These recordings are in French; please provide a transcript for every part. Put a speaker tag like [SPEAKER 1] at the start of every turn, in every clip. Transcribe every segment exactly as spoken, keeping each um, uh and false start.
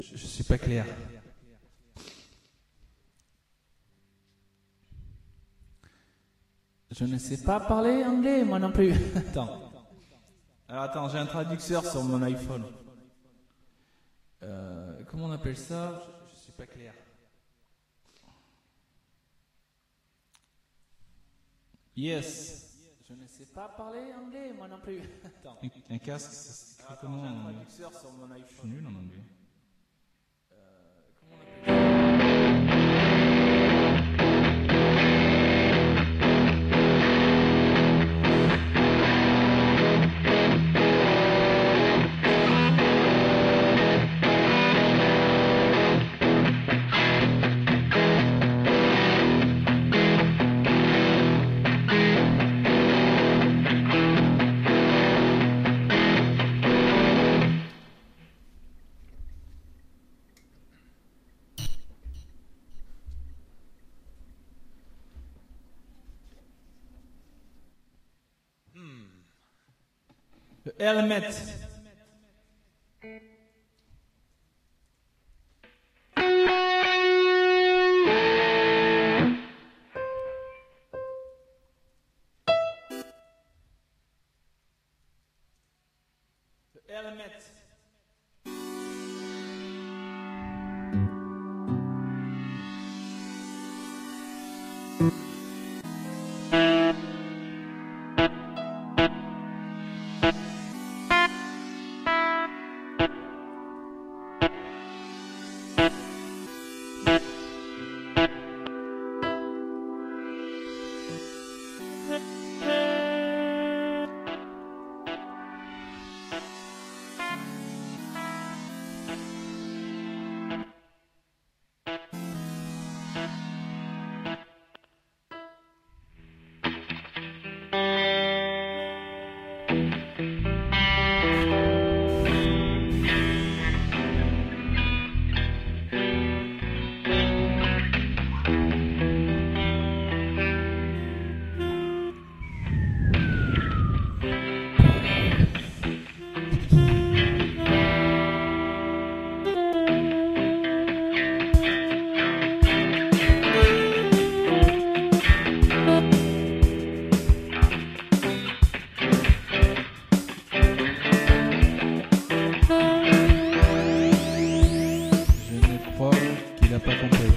[SPEAKER 1] Je, je suis pas clair. Je ne sais pas parler anglais, moi non plus. Attends. Alors attends, j'ai un traducteur sur mon iPhone. Euh, comment on appelle ça? Je, je suis pas clair. Yes. Je ne sais pas parler anglais, moi non plus. Attends.
[SPEAKER 2] Un, un casque, ça s'écrit comment?
[SPEAKER 1] J'ai un
[SPEAKER 2] en anglais?
[SPEAKER 1] traducteur sur mon iPhone.
[SPEAKER 2] Je suis nul en anglais.
[SPEAKER 1] Euh, comment on appelle ça? Le helmet. Le helmet. Je ne crois qu'il n'a pas compris.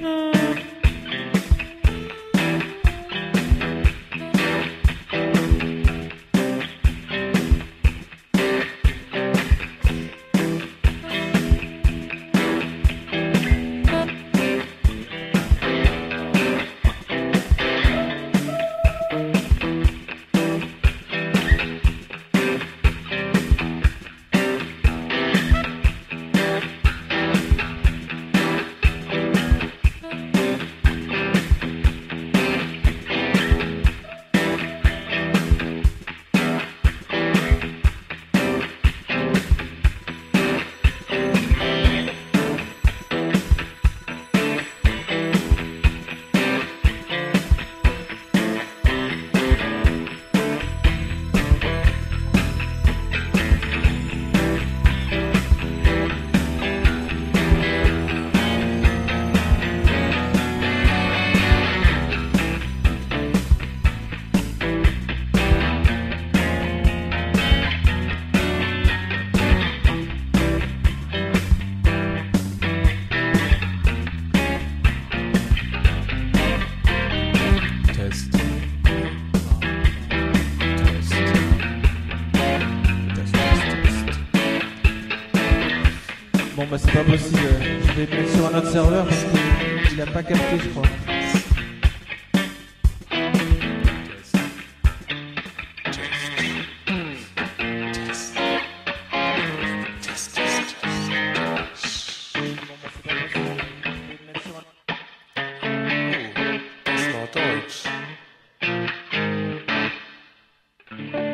[SPEAKER 2] Test. Test. Test, test, test.
[SPEAKER 1] Bon bah c'est pas possible, je vais le mettre sur un autre serveur parce qu'il a pas capté je crois.
[SPEAKER 2] Das war Deutsch.